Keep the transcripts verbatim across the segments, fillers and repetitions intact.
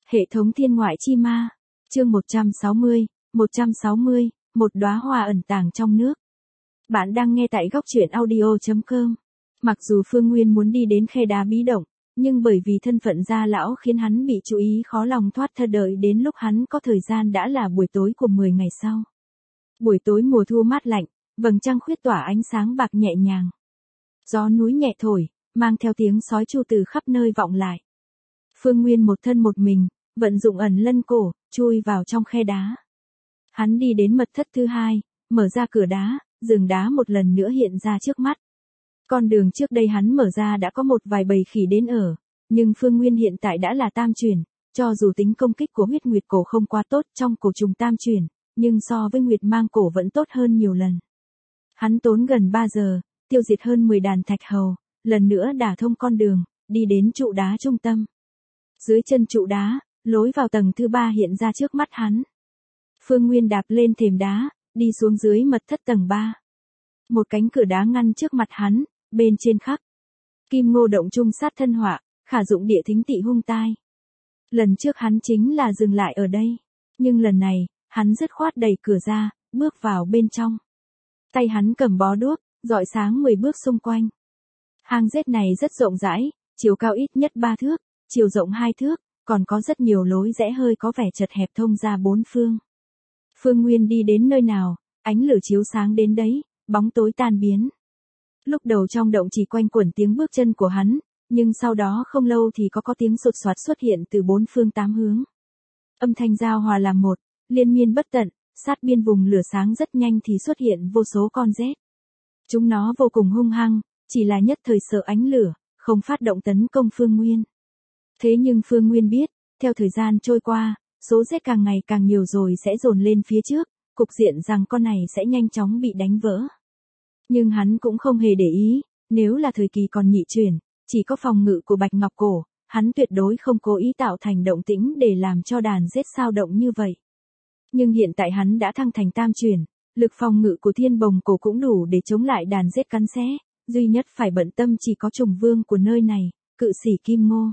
Hệ thống thiên ngoại chi ma. Chương một trăm sáu mươi, một trăm sáu mươi, một đóa hoa ẩn tàng trong nước. Bạn đang nghe tại góc truyện audio chấm com. Mặc dù Phương Nguyên muốn đi đến khe đá bí động, nhưng bởi vì thân phận gia lão khiến hắn bị chú ý khó lòng thoát thân, đợi đến lúc hắn có thời gian đã là buổi tối của mười ngày sau. Buổi tối mùa thu mát lạnh, vầng trăng khuyết tỏa ánh sáng bạc nhẹ nhàng. Gió núi nhẹ thổi, mang theo tiếng sói tru từ khắp nơi vọng lại. Phương Nguyên một thân một mình, vận dụng ẩn lân cổ, chui vào trong khe đá. Hắn đi đến mật thất thứ hai, mở ra cửa đá, giường đá một lần nữa hiện ra trước mắt. Con đường trước đây hắn mở ra đã có một vài bầy khỉ đến ở, nhưng Phương Nguyên hiện tại đã là tam chuyển, cho dù tính công kích của huyết nguyệt cổ không quá tốt trong cổ trùng tam chuyển, nhưng so với nguyệt mang cổ vẫn tốt hơn nhiều lần. Hắn tốn gần ba giờ, tiêu diệt hơn mười đàn thạch hầu, lần nữa đả thông con đường, đi đến trụ đá trung tâm. Dưới chân trụ đá, lối vào tầng thứ ba hiện ra trước mắt hắn. Phương Nguyên đạp lên thềm đá, đi xuống dưới mật thất tầng ba. Một cánh cửa đá ngăn trước mặt hắn, bên trên khắc: Kim Ngô động trung sát thân họa, khả dụng địa thính tị hung tai. Lần trước hắn chính là dừng lại ở đây, nhưng lần này, hắn dứt khoát đẩy cửa ra, bước vào bên trong. Tay hắn cầm bó đuốc, rọi sáng mười bước xung quanh. Hang rết này rất rộng rãi, chiều cao ít nhất ba thước, chiều rộng hai thước, còn có rất nhiều lối rẽ hơi có vẻ chật hẹp thông ra bốn phương. Phương Nguyên đi đến nơi nào, ánh lửa chiếu sáng đến đấy, bóng tối tan biến. Lúc đầu trong động chỉ quanh quẩn tiếng bước chân của hắn, nhưng sau đó không lâu thì có có tiếng sột soạt xuất hiện từ bốn phương tám hướng. Âm thanh giao hòa làm một, liên miên bất tận, sát biên vùng lửa sáng rất nhanh thì xuất hiện vô số con rết. Chúng nó vô cùng hung hăng, chỉ là nhất thời sợ ánh lửa, không phát động tấn công Phương Nguyên. Thế nhưng Phương Nguyên biết, theo thời gian trôi qua, số rết càng ngày càng nhiều rồi sẽ dồn lên phía trước, cục diện rằng con này sẽ nhanh chóng bị đánh vỡ. Nhưng hắn cũng không hề để ý, nếu là thời kỳ còn nhị chuyển, chỉ có phòng ngự của Bạch Ngọc Cổ, hắn tuyệt đối không cố ý tạo thành động tĩnh để làm cho đàn rết sao động như vậy. Nhưng hiện tại hắn đã thăng thành tam chuyển, lực phòng ngự của Thiên Bồng Cổ cũng đủ để chống lại đàn rết cắn xé, duy nhất phải bận tâm chỉ có trùng vương của nơi này, cự sĩ Kim Ngô.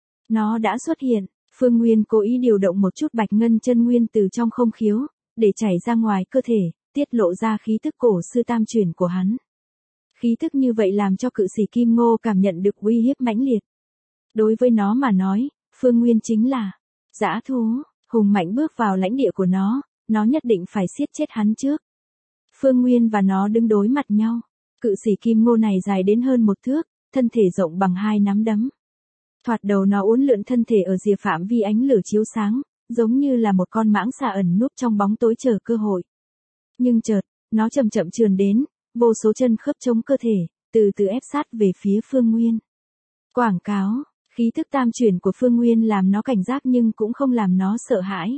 Nó đã xuất hiện, Phương Nguyên cố ý điều động một chút bạch ngân chân nguyên từ trong không khiếu, để chảy ra ngoài cơ thể, tiết lộ ra khí tức cổ sư tam chuyển của hắn. Khí tức như vậy làm cho cự sĩ Kim Ngô cảm nhận được uy hiếp mãnh liệt. Đối với nó mà nói, Phương Nguyên chính là dã thú, hùng mạnh bước vào lãnh địa của nó, nó nhất định phải siết chết hắn trước. Phương Nguyên và nó đứng đối mặt nhau, cự sĩ Kim Ngô này dài đến hơn một thước, thân thể rộng bằng hai nắm đấm. Thoạt đầu nó uốn lượn thân thể ở rìa phạm vi ánh lửa chiếu sáng, giống như là một con mãng xà ẩn núp trong bóng tối chờ cơ hội. Nhưng chợt, nó chậm chậm trườn đến, vô số chân khớp chống cơ thể, từ từ ép sát về phía Phương Nguyên. Quảng cáo, khí thức tam chuyển của Phương Nguyên làm nó cảnh giác nhưng cũng không làm nó sợ hãi.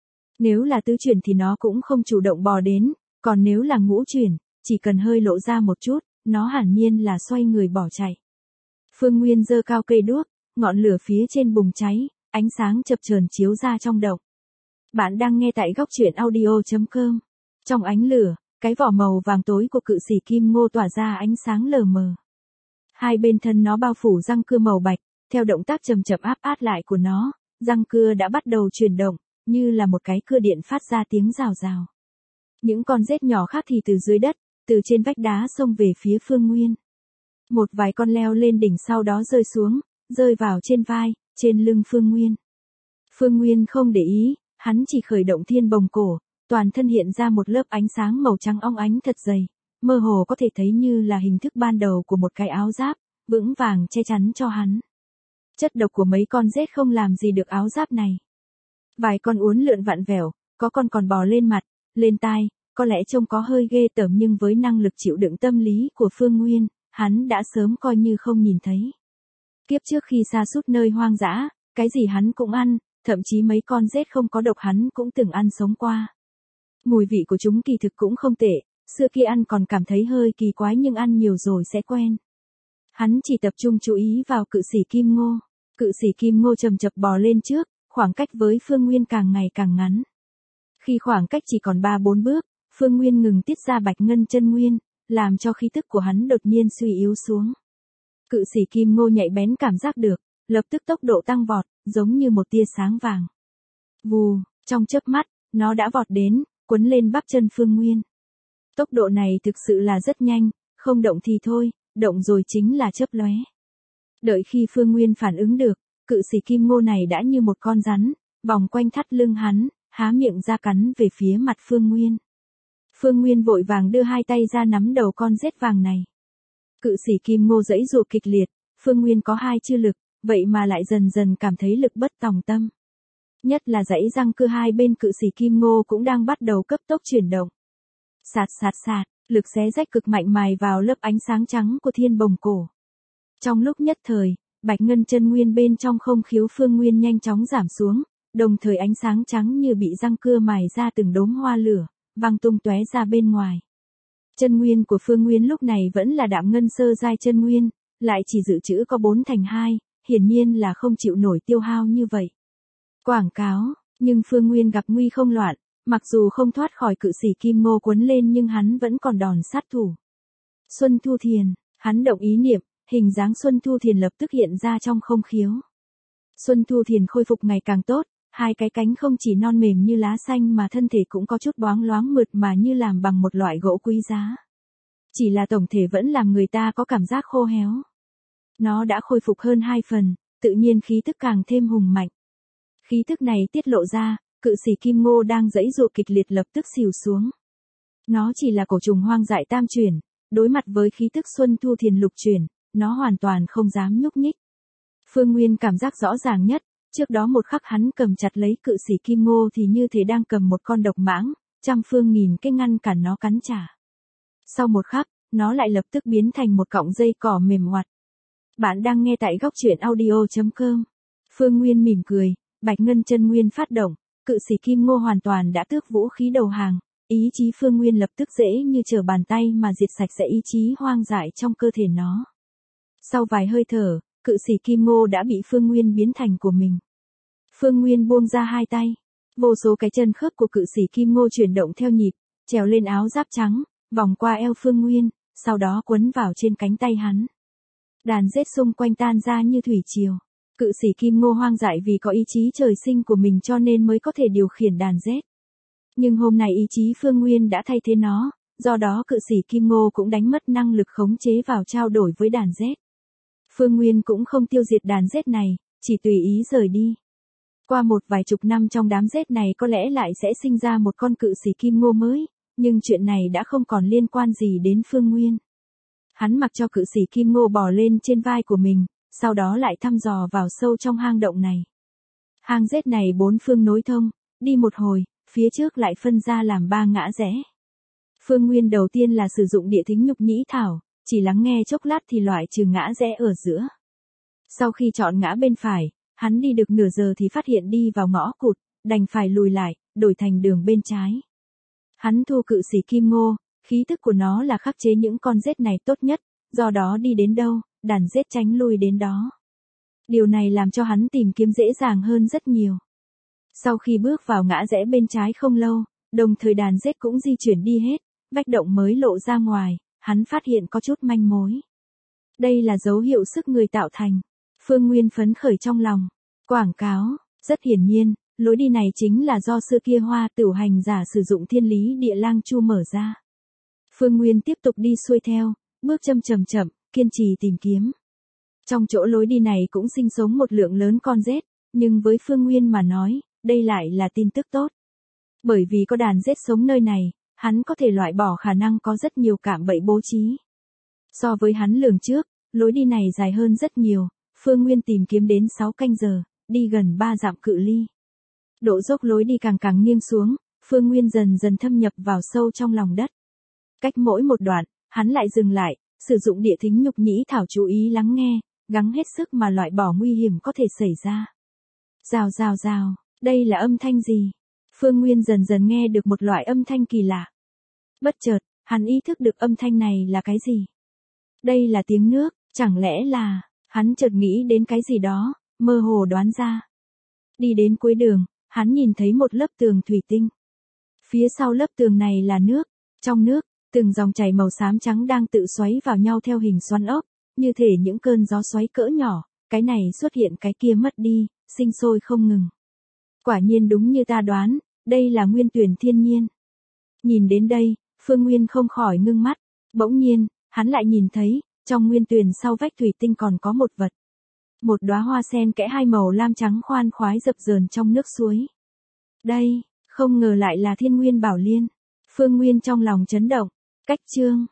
Nếu là tứ chuyển thì nó cũng không chủ động bò đến, còn nếu là ngũ chuyển, chỉ cần hơi lộ ra một chút, nó hẳn nhiên là xoay người bỏ chạy. Phương Nguyên giơ cao cây đuốc, ngọn lửa phía trên bùng cháy, ánh sáng chập chờn chiếu ra trong động. Bạn đang nghe tại góc truyện audio chấm com. Trong ánh lửa, cái vỏ màu vàng tối của cự sĩ Kim Ngô tỏa ra ánh sáng lờ mờ. Hai bên thân nó bao phủ răng cưa màu bạch, theo động tác chậm chậm áp át lại của nó, răng cưa đã bắt đầu chuyển động, như là một cái cưa điện phát ra tiếng rào rào. Những con rết nhỏ khác thì từ dưới đất, từ trên vách đá xông về phía Phương Nguyên. Một vài con leo lên đỉnh sau đó rơi xuống, rơi vào trên vai, trên lưng Phương Nguyên. Phương Nguyên không để ý, hắn chỉ khởi động Thiên Bồng Cổ, toàn thân hiện ra một lớp ánh sáng màu trắng óng ánh thật dày, mơ hồ có thể thấy như là hình thức ban đầu của một cái áo giáp, vững vàng che chắn cho hắn. Chất độc của mấy con rết không làm gì được áo giáp này. Vài con uốn lượn vặn vẹo, có con còn bò lên mặt, lên tai, có lẽ trông có hơi ghê tởm nhưng với năng lực chịu đựng tâm lý của Phương Nguyên, hắn đã sớm coi như không nhìn thấy. Kiếp trước khi sa sút nơi hoang dã, cái gì hắn cũng ăn, thậm chí mấy con rết không có độc hắn cũng từng ăn sống qua. Mùi vị của chúng kỳ thực cũng không tệ, xưa kia ăn còn cảm thấy hơi kỳ quái nhưng ăn nhiều rồi sẽ quen. Hắn chỉ tập trung chú ý vào cự sĩ Kim Ngô. Cự sĩ Kim Ngô chậm chậm bò lên trước, khoảng cách với Phương Nguyên càng ngày càng ngắn. Khi khoảng cách chỉ còn ba bốn bước, Phương Nguyên ngừng tiết ra bạch ngân chân nguyên, làm cho khí tức của hắn đột nhiên suy yếu xuống. Cự sĩ Kim Ngô nhạy bén cảm giác được, lập tức tốc độ tăng vọt, giống như một tia sáng vàng. Vù, trong chớp mắt, nó đã vọt đến, quấn lên bắp chân Phương Nguyên. Tốc độ này thực sự là rất nhanh, không động thì thôi, động rồi chính là chớp lóe. Đợi khi Phương Nguyên phản ứng được, cự sĩ kim ngô này đã như một con rắn, vòng quanh thắt lưng hắn, há miệng ra cắn về phía mặt Phương Nguyên. Phương Nguyên vội vàng đưa hai tay ra nắm đầu con rết vàng này. Cự sĩ kim ngô giãy giụa kịch liệt, Phương Nguyên có hai chư lực, vậy mà lại dần dần cảm thấy lực bất tòng tâm. Nhất là dãy răng cưa hai bên cự sĩ kim ngô cũng đang bắt đầu cấp tốc chuyển động. Sạt sạt sạt, lực xé rách cực mạnh mài vào lớp ánh sáng trắng của thiên bồng cổ. Trong lúc nhất thời, bạch ngân chân nguyên bên trong không khiếu Phương Nguyên nhanh chóng giảm xuống, đồng thời ánh sáng trắng như bị răng cưa mài ra từng đốm hoa lửa, văng tung tóe ra bên ngoài. Chân nguyên của Phương Nguyên lúc này vẫn là đạm ngân sơ giai chân nguyên, lại chỉ dự trữ có bốn thành hai, hiển nhiên là không chịu nổi tiêu hao như vậy. Quảng cáo, nhưng Phương Nguyên gặp nguy không loạn, mặc dù không thoát khỏi cự sĩ kim ngô cuốn lên nhưng hắn vẫn còn đòn sát thủ. Xuân Thu Thiền, hắn động ý niệm, hình dáng Xuân Thu Thiền lập tức hiện ra trong không khiếu. Xuân Thu Thiền khôi phục ngày càng tốt, hai cái cánh không chỉ non mềm như lá xanh mà thân thể cũng có chút bóng loáng mượt mà như làm bằng một loại gỗ quý giá. Chỉ là tổng thể vẫn làm người ta có cảm giác khô héo. Nó đã khôi phục hơn hai phần, tự nhiên khí tức càng thêm hùng mạnh. Khí tức này tiết lộ ra, cự sĩ kim ngô đang giãy giụa kịch liệt lập tức xỉu xuống. Nó chỉ là cổ trùng hoang dại tam chuyển, đối mặt với khí tức Xuân Thu Thiền lục chuyển, nó hoàn toàn không dám nhúc nhích. Phương Nguyên cảm giác rõ ràng nhất, trước đó một khắc hắn cầm chặt lấy cự sĩ kim ngô thì như thể đang cầm một con độc mãng, trăm phương nghìn cái ngăn cản nó cắn trả. Sau một khắc, nó lại lập tức biến thành một cọng dây cỏ mềm oặt. Bạn đang nghe tại góc truyện audio chấm com. Phương Nguyên mỉm cười, bạch ngân chân nguyên phát động, cự sĩ kim ngô hoàn toàn đã tước vũ khí đầu hàng, ý chí Phương Nguyên lập tức dễ như trở bàn tay mà diệt sạch sẽ ý chí hoang dại trong cơ thể nó. Sau vài hơi thở, cự sĩ kim ngô đã bị Phương Nguyên biến thành của mình. Phương Nguyên buông ra hai tay, vô số cái chân khớp của cự sĩ kim ngô chuyển động theo nhịp, trèo lên áo giáp trắng, vòng qua eo Phương Nguyên, sau đó quấn vào trên cánh tay hắn. Đàn rết xung quanh tan ra như thủy triều. Cự sĩ kim ngô hoang dại vì có ý chí trời sinh của mình cho nên mới có thể điều khiển đàn rết. Nhưng hôm nay ý chí Phương Nguyên đã thay thế nó, do đó cự sĩ kim ngô cũng đánh mất năng lực khống chế vào trao đổi với đàn rết. Phương Nguyên cũng không tiêu diệt đàn rết này, chỉ tùy ý rời đi. Qua một vài chục năm trong đám rết này có lẽ lại sẽ sinh ra một con cự sĩ kim ngô mới, nhưng chuyện này đã không còn liên quan gì đến Phương Nguyên. Hắn mặc cho cự sĩ kim ngô bò lên trên vai của mình, sau đó lại thăm dò vào sâu trong hang động này. Hang rết này bốn phương nối thông, đi một hồi, phía trước lại phân ra làm ba ngã rẽ. Phương Nguyên đầu tiên là sử dụng địa thính nhục nhĩ thảo, chỉ lắng nghe chốc lát thì loại trừ ngã rẽ ở giữa. Sau khi chọn ngã bên phải, hắn đi được nửa giờ thì phát hiện đi vào ngõ cụt, đành phải lùi lại, đổi thành đường bên trái. Hắn thu cự sĩ kim ngô, khí tức của nó là khắc chế những con rết này tốt nhất, do đó đi đến đâu, đàn rết tránh lui đến đó. Điều này làm cho hắn tìm kiếm dễ dàng hơn rất nhiều. Sau khi bước vào ngã rẽ bên trái không lâu, đồng thời đàn rết cũng di chuyển đi hết, vách động mới lộ ra ngoài, hắn phát hiện có chút manh mối. Đây là dấu hiệu sức người tạo thành. Phương Nguyên phấn khởi trong lòng. Quảng cáo, rất hiển nhiên, lối đi này chính là do xưa kia Hoa Tửu hành giả sử dụng thiên lý địa lang chu mở ra. Phương Nguyên tiếp tục đi xuôi theo, bước chậm chậm chậm, kiên trì tìm kiếm. Trong chỗ lối đi này cũng sinh sống một lượng lớn con rết, nhưng với Phương Nguyên mà nói, đây lại là tin tức tốt. Bởi vì có đàn rết sống nơi này, hắn có thể loại bỏ khả năng có rất nhiều cạm bẫy bố trí. So với hắn lường trước, lối đi này dài hơn rất nhiều, Phương Nguyên tìm kiếm đến sáu canh giờ, đi gần ba dặm cự ly. Độ dốc lối đi càng càng nghiêng xuống, Phương Nguyên dần dần thâm nhập vào sâu trong lòng đất. Cách mỗi một đoạn, hắn lại dừng lại, sử dụng địa thính nhục nhĩ thảo chú ý lắng nghe, gắng hết sức mà loại bỏ nguy hiểm có thể xảy ra. Rào rào rào, đây là âm thanh gì? Phương Nguyên dần dần nghe được một loại âm thanh kỳ lạ. Bất chợt, hắn ý thức được âm thanh này là cái gì? Đây là tiếng nước, chẳng lẽ là... Hắn chợt nghĩ đến cái gì đó, mơ hồ đoán ra. Đi đến cuối đường, hắn nhìn thấy một lớp tường thủy tinh. Phía sau lớp tường này là nước, trong nước, từng dòng chảy màu xám trắng đang tự xoáy vào nhau theo hình xoắn ốc, như thể những cơn gió xoáy cỡ nhỏ, cái này xuất hiện cái kia mất đi, sinh sôi không ngừng. Quả nhiên đúng như ta đoán, đây là nguyên tuyển thiên nhiên. Nhìn đến đây, Phương Nguyên không khỏi ngưng mắt, bỗng nhiên, hắn lại nhìn thấy, trong nguyên tuyển sau vách thủy tinh còn có một vật. Một đóa hoa sen kẽ hai màu lam trắng khoan khoái dập dờn trong nước suối. Đây, không ngờ lại là Thiên Nguyên Bảo Liên. Phương Nguyên trong lòng chấn động, cách chương.